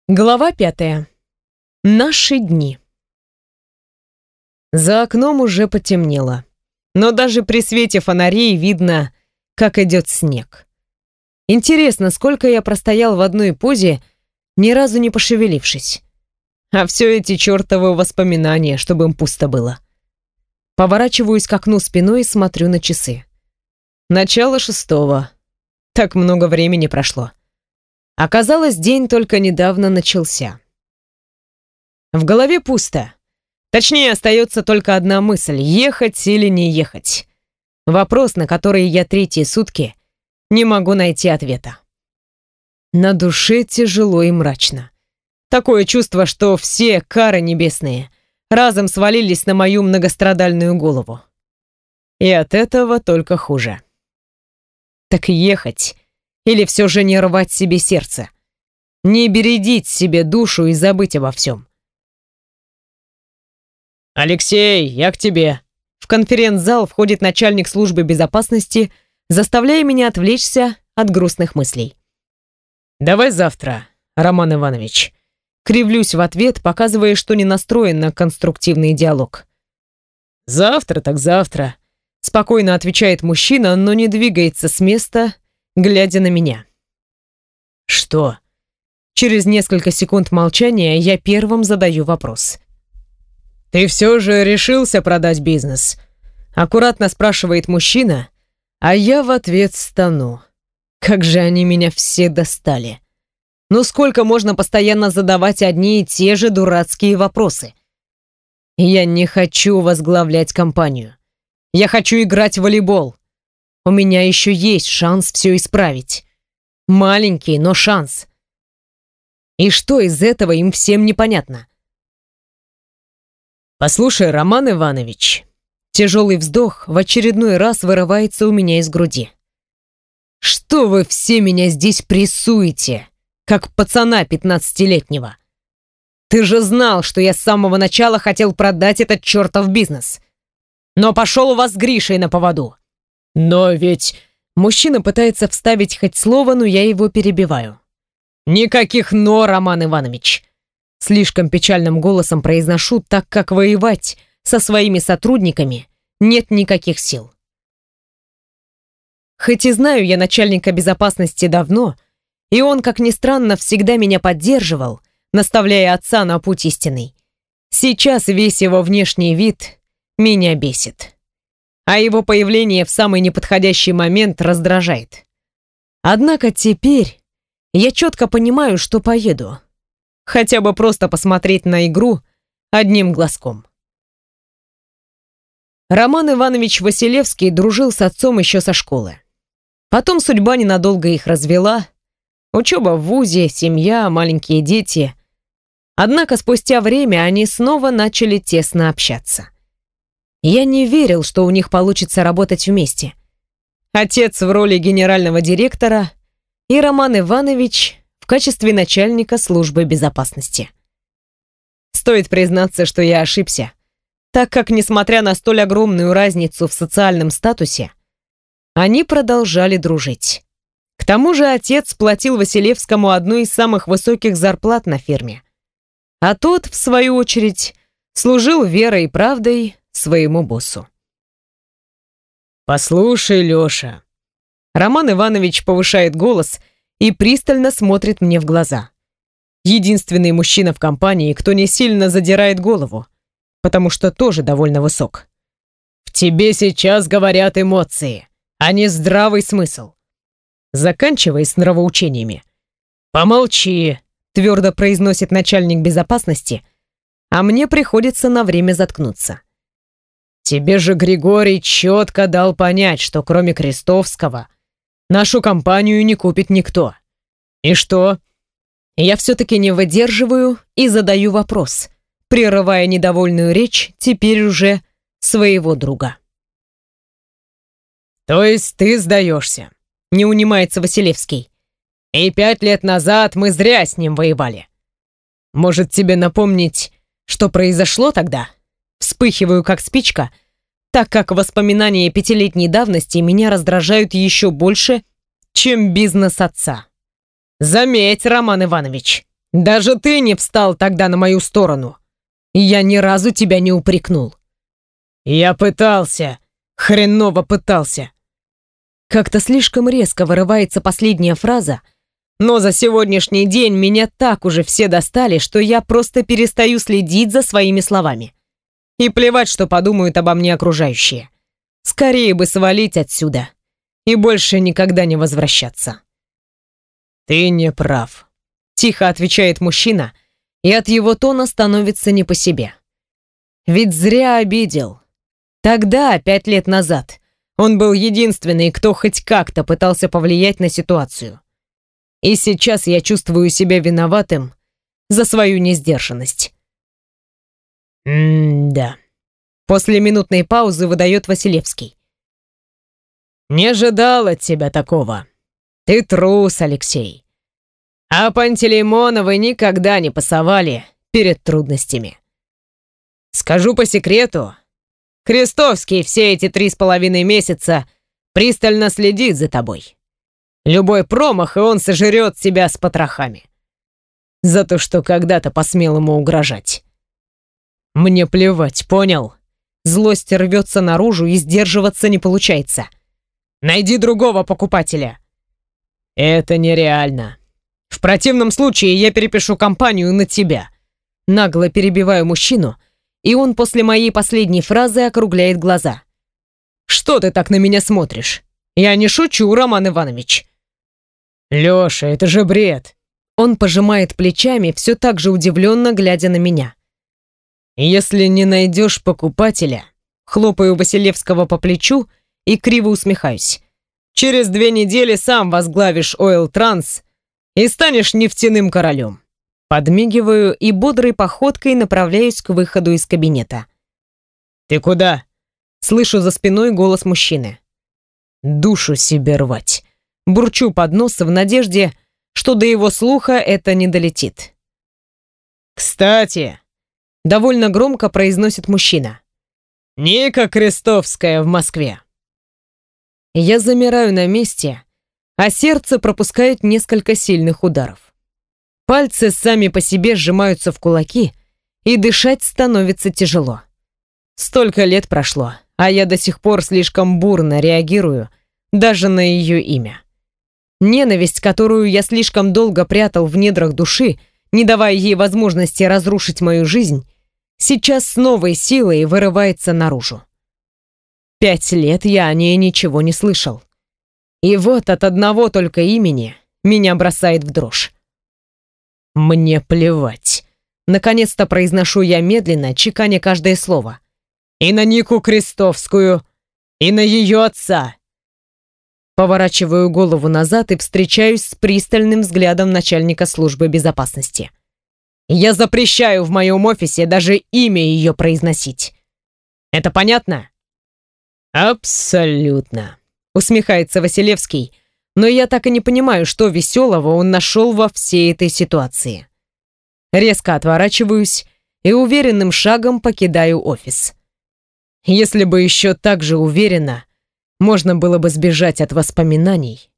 Глава 5. Наши дни. За окном уже потемнело, но даже при свете фонарей видно, как идет снег. Интересно, сколько я простоял в одной позе, ни разу не пошевелившись. А все эти чертовы воспоминания, чтобы им пусто было. Поворачиваюсь к окну спиной и смотрю на часы. Начало 6. Так много времени прошло. Оказалось, день только недавно начался. В голове пусто. Точнее, остается только одна мысль: ехать или не ехать. Вопрос, на который я третьи сутки не могу найти ответа. На душе тяжело и мрачно. Такое чувство, что все кары небесные разом свалились на мою многострадальную голову. И от этого только хуже. Так ехать или все же не рвать себе сердце? Не бередить себе душу и забыть обо всем? «Алексей, я к тебе!» В конференц-зал входит начальник службы безопасности, заставляя меня отвлечься от грустных мыслей. «Давай завтра, Роман Иванович». Кривлюсь в ответ, показывая, что не настроен на конструктивный диалог. «Завтра так завтра», — спокойно отвечает мужчина, но не двигается с места, глядя на меня. «Что?» Через несколько секунд молчания я первым задаю вопрос. «Ты все же решился продать бизнес?» Аккуратно спрашивает мужчина, а я в ответ стану. Как же они меня все достали. Ну сколько можно постоянно задавать одни и те же дурацкие вопросы? Я не хочу возглавлять компанию. Я хочу играть в волейбол. У меня еще есть шанс все исправить. Маленький, но шанс. И что из этого им всем непонятно? «Послушай, Роман Иванович», тяжелый вздох в очередной раз вырывается у меня из груди. «Что вы все меня здесь прессуете, как пацана 15-летнего? Ты же знал, что я с самого начала хотел продать этот чертов бизнес. Но пошел у вас с Гришей на поводу. Но ведь...» Мужчина пытается вставить хоть слово, но я его перебиваю. «Никаких «но», Роман Иванович!» Слишком печальным голосом произношу, так как воевать со своими сотрудниками нет никаких сил. Хоть и знаю я начальника безопасности давно, и он, как ни странно, всегда меня поддерживал, наставляя отца на путь истинный. Сейчас весь его внешний вид меня бесит. А его появление в самый неподходящий момент раздражает. Однако теперь я четко понимаю, что поеду. Хотя бы просто посмотреть на игру одним глазком. Роман Иванович Василевский дружил с отцом еще со школы. Потом судьба ненадолго их развела. Учеба в вузе, семья, маленькие дети. Однако спустя время они снова начали тесно общаться. Я не верил, что у них получится работать вместе. Отец в роли генерального директора и Роман Иванович в качестве начальника службы безопасности. Стоит признаться, что я ошибся, так как, несмотря на столь огромную разницу в социальном статусе, они продолжали дружить. К тому же отец платил Василевскому одну из самых высоких зарплат на фирме, а тот, в свою очередь, служил верой и правдой своему боссу. «Послушай, Леша». Роман Иванович повышает голос и пристально смотрит мне в глаза. Единственный мужчина в компании, кто не сильно задирает голову, потому что тоже довольно высок. «В тебе сейчас говорят эмоции, а не здравый смысл. Заканчивай с нравоучениями». «Помолчи», твердо произносит начальник безопасности, а мне приходится на время заткнуться. «Тебе же Григорий четко дал понять, что кроме Крестовского нашу компанию не купит никто. И что?» Я все-таки не выдерживаю и задаю вопрос, прерывая недовольную речь теперь уже своего друга. «То есть ты сдаешься?» — не унимается Василевский. «И 5 лет назад мы зря с ним воевали. Может, тебе напомнить, что произошло тогда?» Вспыхиваю, как спичка, так как воспоминания 5-летней давности меня раздражают еще больше, чем бизнес отца. «Заметь, Роман Иванович, Даже ты не встал тогда на мою сторону. И я ни разу тебя не упрекнул. Я пытался. Хреново пытался. Как-то слишком резко вырывается последняя фраза, но за сегодняшний день меня так уже все достали, что я просто перестаю следить за своими словами. И плевать, что подумают обо мне окружающие. Скорее бы свалить отсюда и больше никогда не возвращаться. «Ты не прав», — тихо отвечает мужчина, и от его тона становится не по себе. Ведь зря обидел. Тогда, 5 лет назад, он был единственный, кто хоть как-то пытался повлиять на ситуацию. И сейчас я чувствую себя виноватым за свою несдержанность. Да. После минутной паузы выдает Василевский. Не ожидал от тебя такого. Ты трус, Алексей. А Пантелеймоновы никогда не пасовали перед трудностями. Скажу по секрету, Крестовский все эти 3,5 месяца пристально следит за тобой. Любой промах, и он сожрет тебя с потрохами. За то, что когда-то посмел ему угрожать. Мне плевать, понял? Злость рвется наружу, и сдерживаться не получается. Найди другого покупателя. Это нереально. В противном случае я перепишу компанию на тебя. Нагло перебиваю мужчину, и он после моей последней фразы округляет глаза. Что ты так на меня смотришь? Я не шучу, Роман Иванович. Лёша, это же бред. Он пожимает плечами, все так же удивленно глядя на меня. Если не найдешь покупателя, хлопаю Василевского по плечу и криво усмехаюсь. Через 2 недели сам возглавишь Oil Trans и станешь нефтяным королем. Подмигиваю и бодрой походкой направляюсь к выходу из кабинета. Ты куда? Слышу за спиной голос мужчины. Душу себе рвать. Бурчу под нос в надежде, что до его слуха это не долетит. Кстати, довольно громко произносит мужчина. Ника Крестовская в Москве. Я замираю на месте, а сердце пропускает несколько сильных ударов. Пальцы сами по себе сжимаются в кулаки, и дышать становится тяжело. Столько лет прошло, а я до сих пор слишком бурно реагирую даже на ее имя. Ненависть, которую я слишком долго прятал в недрах души, не давая ей возможности разрушить мою жизнь, сейчас с новой силой вырывается наружу. 5 лет я о ней ничего не слышал. И вот от одного только имени меня бросает в дрожь. Мне плевать. Наконец-то произношу я медленно, чеканя каждое слово. И на Нику Крестовскую, и на ее отца. Поворачиваю голову назад и встречаюсь с пристальным взглядом начальника службы безопасности. Я запрещаю в моем офисе даже имя ее произносить. Это понятно? Абсолютно. Усмехается Василевский, но я так и не понимаю, что веселого он нашел во всей этой ситуации. Резко отворачиваюсь и уверенным шагом покидаю офис. Если бы еще так же уверенно можно было бы сбежать от воспоминаний